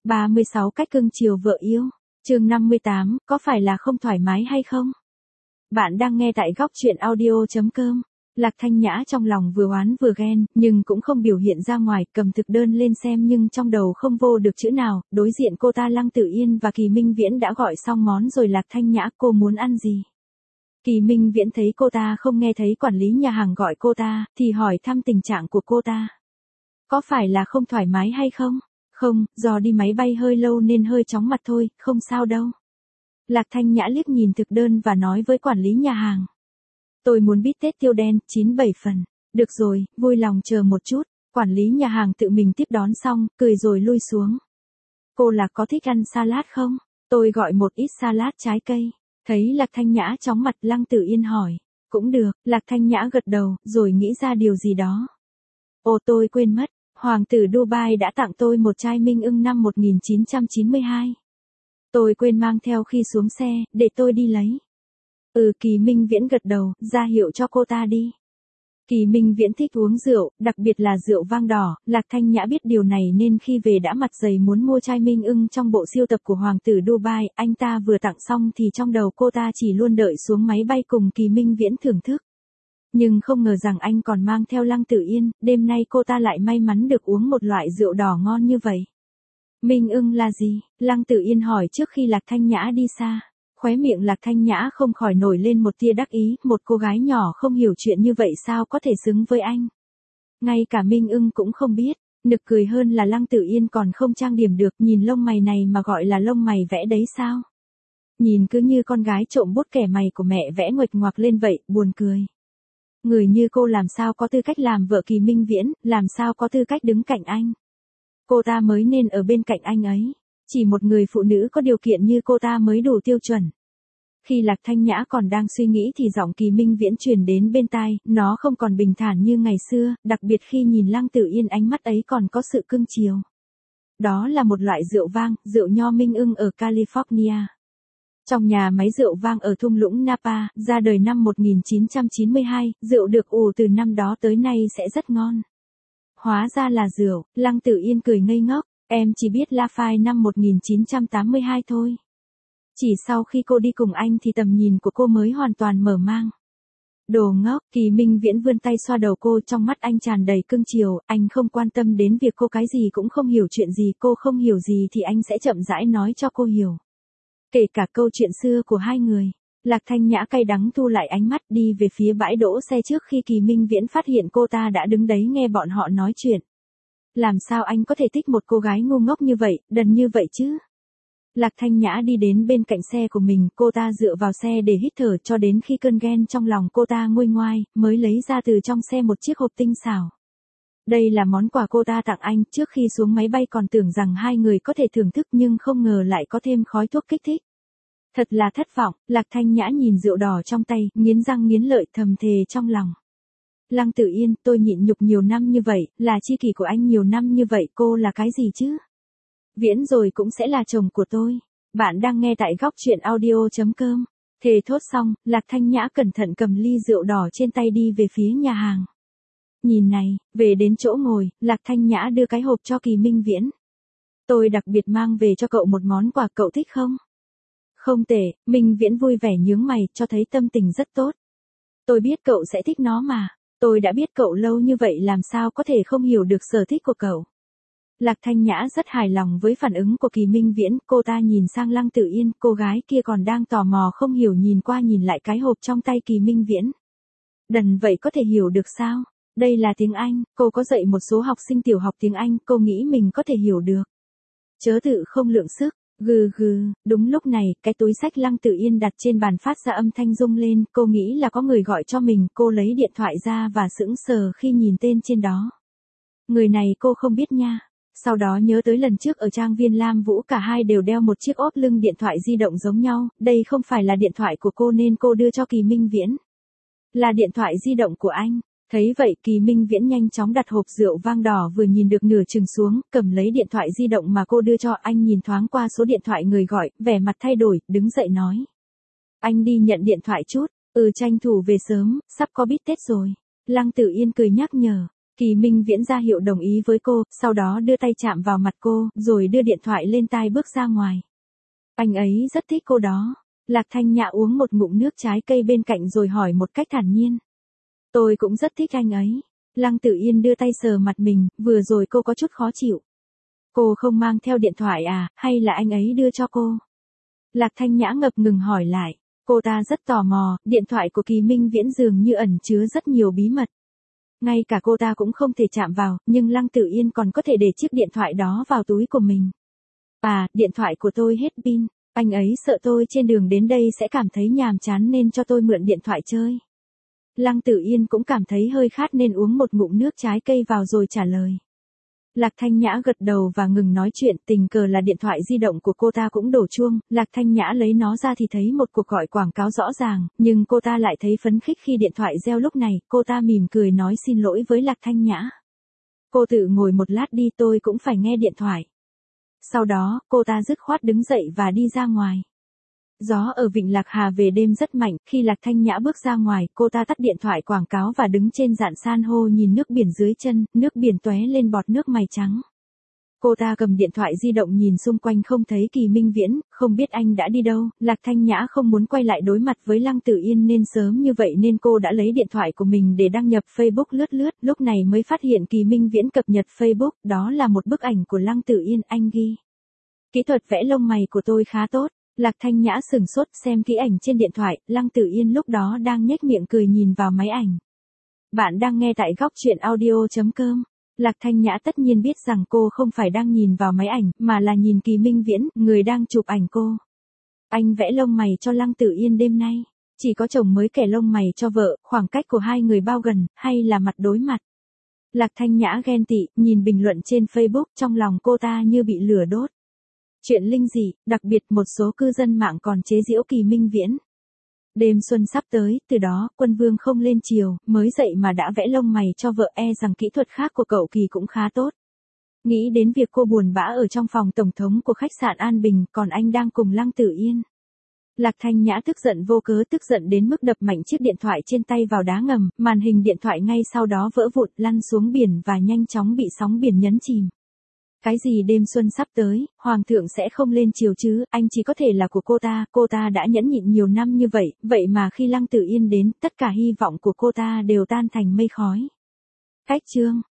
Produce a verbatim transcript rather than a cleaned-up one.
ba mươi sáu cách cưng chiều vợ yêu. Chương năm mươi tám, có phải là không thoải mái hay không? Bạn đang nghe tại góc truyện audio chấm com. Lạc Thanh Nhã trong lòng vừa oán vừa ghen, nhưng cũng không biểu hiện ra ngoài, cầm thực đơn lên xem nhưng trong đầu không vô được chữ nào. Đối diện cô ta Lăng Tử Yên và Kỳ Minh Viễn đã gọi xong món rồi. Lạc Thanh Nhã, cô muốn ăn gì? Kỳ Minh Viễn thấy cô ta không nghe thấy quản lý nhà hàng gọi cô ta, thì hỏi thăm tình trạng của cô ta. Có phải là không thoải mái hay không? Không, do đi máy bay hơi lâu nên hơi chóng mặt thôi, không sao đâu. Lạc Thanh Nhã liếc nhìn thực đơn và nói với quản lý nhà hàng. Tôi muốn bít tết tiêu đen, chín bảy phần. Được rồi, vui lòng chờ một chút. Quản lý nhà hàng tự mình tiếp đón xong, cười rồi lui xuống. Cô Lạc có thích ăn salad không? Tôi gọi một ít salad trái cây. Thấy Lạc Thanh Nhã chóng mặt, Lăng Tử Yên hỏi. Cũng được, Lạc Thanh Nhã gật đầu, rồi nghĩ ra điều gì đó. Ồ, tôi quên mất. Hoàng tử Dubai đã tặng tôi một chai Minh Ưng năm một nghìn chín trăm chín mươi hai. Tôi quên mang theo khi xuống xe, để tôi đi lấy. Ừ, Kỳ Minh Viễn gật đầu, ra hiệu cho cô ta đi. Kỳ Minh Viễn thích uống rượu, đặc biệt là rượu vang đỏ. Lạc Thanh Nhã biết điều này nên khi về đã mặt dày muốn mua chai Minh Ưng trong bộ siêu tập của Hoàng tử Dubai. Anh ta vừa tặng xong thì trong đầu cô ta chỉ luôn đợi xuống máy bay cùng Kỳ Minh Viễn thưởng thức. Nhưng không ngờ rằng anh còn mang theo Lăng Tử Yên, đêm nay cô ta lại may mắn được uống một loại rượu đỏ ngon như vậy. Minh Ưng là gì? Lăng Tử Yên hỏi trước khi Lạc Thanh Nhã đi xa. Khóe miệng Lạc Thanh Nhã không khỏi nổi lên một tia đắc ý, một cô gái nhỏ không hiểu chuyện như vậy sao có thể xứng với anh. Ngay cả Minh Ưng cũng không biết, nực cười hơn là Lăng Tử Yên còn không trang điểm được, nhìn lông mày này mà gọi là lông mày vẽ đấy sao? Nhìn cứ như con gái trộm bút kẻ mày của mẹ vẽ nguệch ngoạc lên vậy, buồn cười. Người như cô làm sao có tư cách làm vợ Kỳ Minh Viễn, làm sao có tư cách đứng cạnh anh. Cô ta mới nên ở bên cạnh anh ấy. Chỉ một người phụ nữ có điều kiện như cô ta mới đủ tiêu chuẩn. Khi Lạc Thanh Nhã còn đang suy nghĩ thì giọng Kỳ Minh Viễn truyền đến bên tai, nó không còn bình thản như ngày xưa, đặc biệt khi nhìn Lăng Tử Yên ánh mắt ấy còn có sự cưng chiều. Đó là một loại rượu vang, rượu nho Minh Ưng ở California. Trong nhà máy rượu vang ở thung lũng Napa, ra đời năm một nghìn chín trăm chín mươi hai, rượu được ủ từ năm đó tới nay sẽ rất ngon. Hóa ra là rượu, Lăng Tử Yên cười ngây ngốc, em chỉ biết Lafite năm một nghìn chín trăm tám mươi hai thôi. Chỉ sau khi cô đi cùng anh thì tầm nhìn của cô mới hoàn toàn mở mang. Đồ ngốc, Kỳ Minh Viễn vươn tay xoa đầu cô, trong mắt anh tràn đầy cưng chiều, anh không quan tâm đến việc cô cái gì cũng không hiểu chuyện gì, cô không hiểu gì thì anh sẽ chậm rãi nói cho cô hiểu. Kể cả câu chuyện xưa của hai người. Lạc Thanh Nhã cay đắng thu lại ánh mắt đi về phía bãi đỗ xe trước khi Kỳ Minh Viễn phát hiện cô ta đã đứng đấy nghe bọn họ nói chuyện. Làm sao anh có thể thích một cô gái ngu ngốc như vậy, đần như vậy chứ? Lạc Thanh Nhã đi đến bên cạnh xe của mình, cô ta dựa vào xe để hít thở cho đến khi cơn ghen trong lòng cô ta nguôi ngoai, mới lấy ra từ trong xe một chiếc hộp tinh xảo. Đây là món quà cô ta tặng anh, trước khi xuống máy bay còn tưởng rằng hai người có thể thưởng thức nhưng không ngờ lại có thêm khói thuốc kích thích. Thật là thất vọng, Lạc Thanh Nhã nhìn rượu đỏ trong tay, nghiến răng nghiến lợi thầm thề trong lòng. Lăng Tử Yên, tôi nhịn nhục nhiều năm như vậy, là tri kỷ của anh nhiều năm như vậy, cô là cái gì chứ? Viễn rồi cũng sẽ là chồng của tôi. Bạn đang nghe tại góc truyện audio chấm com. Thề thốt xong, Lạc Thanh Nhã cẩn thận cầm ly rượu đỏ trên tay đi về phía nhà hàng. Nhìn này, về đến chỗ ngồi, Lạc Thanh Nhã đưa cái hộp cho Kỳ Minh Viễn. Tôi đặc biệt mang về cho cậu một món quà, cậu thích không? Không tệ, Minh Viễn vui vẻ nhướng mày, cho thấy tâm tình rất tốt. Tôi biết cậu sẽ thích nó mà. Tôi đã biết cậu lâu như vậy làm sao có thể không hiểu được sở thích của cậu. Lạc Thanh Nhã rất hài lòng với phản ứng của Kỳ Minh Viễn, cô ta nhìn sang Lăng Tử Yên, cô gái kia còn đang tò mò không hiểu nhìn qua nhìn lại cái hộp trong tay Kỳ Minh Viễn. Đần vậy có thể hiểu được sao? Đây là tiếng Anh, cô có dạy một số học sinh tiểu học tiếng Anh, cô nghĩ mình có thể hiểu được. Chớ tự không lượng sức. Gừ gừ, đúng lúc này, cái túi xách Lăng Tử Yên đặt trên bàn phát ra âm thanh rung lên, cô nghĩ là có người gọi cho mình, cô lấy điện thoại ra và sững sờ khi nhìn tên trên đó. Người này cô không biết nha. Sau đó nhớ tới lần trước ở trang viên Lam Vũ cả hai đều đeo một chiếc ốp lưng điện thoại di động giống nhau, đây không phải là điện thoại của cô nên cô đưa cho Kỳ Minh Viễn. Là điện thoại di động của anh. Thấy vậy Kỳ Minh Viễn nhanh chóng đặt hộp rượu vang đỏ vừa nhìn được nửa chừng xuống, cầm lấy điện thoại di động mà cô đưa cho anh, nhìn thoáng qua số điện thoại người gọi, vẻ mặt thay đổi, đứng dậy nói. Anh đi nhận điện thoại chút, ừ tranh thủ về sớm, sắp có bít tết rồi. Lăng Tử Yên cười nhắc nhở. Kỳ Minh Viễn ra hiệu đồng ý với cô, sau đó đưa tay chạm vào mặt cô, rồi đưa điện thoại lên tai bước ra ngoài. Anh ấy rất thích cô đó. Lạc Thanh Nhã uống một ngụm nước trái cây bên cạnh rồi hỏi một cách thản nhiên. Tôi cũng rất thích anh ấy. Lăng Tử Yên đưa tay sờ mặt mình, vừa rồi cô có chút khó chịu. Cô không mang theo điện thoại à, hay là anh ấy đưa cho cô? Lạc Thanh Nhã ngập ngừng hỏi lại. Cô ta rất tò mò, điện thoại của Kỳ Minh Viễn dường như ẩn chứa rất nhiều bí mật. Ngay cả cô ta cũng không thể chạm vào, nhưng Lăng Tử Yên còn có thể để chiếc điện thoại đó vào túi của mình. À, điện thoại của tôi hết pin, anh ấy sợ tôi trên đường đến đây sẽ cảm thấy nhàm chán nên cho tôi mượn điện thoại chơi. Lăng Tử Yên cũng cảm thấy hơi khát nên uống một ngụm nước trái cây vào rồi trả lời. Lạc Thanh Nhã gật đầu và ngừng nói chuyện, tình cờ là điện thoại di động của cô ta cũng đổ chuông, Lạc Thanh Nhã lấy nó ra thì thấy một cuộc gọi quảng cáo rõ ràng, nhưng cô ta lại thấy phấn khích khi điện thoại reo lúc này, cô ta mỉm cười nói xin lỗi với Lạc Thanh Nhã. Cô tự ngồi một lát đi, tôi cũng phải nghe điện thoại. Sau đó, cô ta dứt khoát đứng dậy và đi ra ngoài. Gió ở Vịnh Lạc Hà về đêm rất mạnh, khi Lạc Thanh Nhã bước ra ngoài, cô ta tắt điện thoại quảng cáo và đứng trên dạn san hô nhìn nước biển dưới chân, nước biển tóe lên bọt nước mày trắng. Cô ta cầm điện thoại di động nhìn xung quanh không thấy Kỳ Minh Viễn, không biết anh đã đi đâu. Lạc Thanh Nhã không muốn quay lại đối mặt với Lăng Tử Yên nên sớm như vậy nên cô đã lấy điện thoại của mình để đăng nhập Facebook lướt lướt, lúc này mới phát hiện Kỳ Minh Viễn cập nhật Facebook, đó là một bức ảnh của Lăng Tử Yên, anh ghi. Kỹ thuật vẽ lông mày của tôi khá tốt. Lạc Thanh Nhã sừng sốt xem kỹ ảnh trên điện thoại, Lăng Tử Yên lúc đó đang nhếch miệng cười nhìn vào máy ảnh. Bạn đang nghe tại góc truyện audio chấm com. Lạc Thanh Nhã tất nhiên biết rằng cô không phải đang nhìn vào máy ảnh, mà là nhìn Kỳ Minh Viễn, người đang chụp ảnh cô. Anh vẽ lông mày cho Lăng Tử Yên đêm nay. Chỉ có chồng mới kẻ lông mày cho vợ, khoảng cách của hai người bao gần, hay là mặt đối mặt. Lạc Thanh Nhã ghen tị, nhìn bình luận trên Facebook, trong lòng cô ta như bị lửa đốt. Chuyện linh dị, đặc biệt một số cư dân mạng còn chế giễu Kỳ Minh Viễn. Đêm xuân sắp tới, từ đó, Quân Vương không lên chiều, mới dậy mà đã vẽ lông mày cho vợ, e rằng kỹ thuật khác của cậu Kỳ cũng khá tốt. Nghĩ đến việc cô buồn bã ở trong phòng tổng thống của khách sạn An Bình, còn anh đang cùng Lăng Tử Yên. Lạc Thanh Nhã tức giận vô cớ, tức giận đến mức đập mạnh chiếc điện thoại trên tay vào đá ngầm, màn hình điện thoại ngay sau đó vỡ vụn, lăn xuống biển và nhanh chóng bị sóng biển nhấn chìm. Cái gì đêm xuân sắp tới, Hoàng thượng sẽ không lên chiều chứ, anh chỉ có thể là của cô ta, cô ta đã nhẫn nhịn nhiều năm như vậy, vậy mà khi Lăng Tử Yên đến, tất cả hy vọng của cô ta đều tan thành mây khói. Cách chương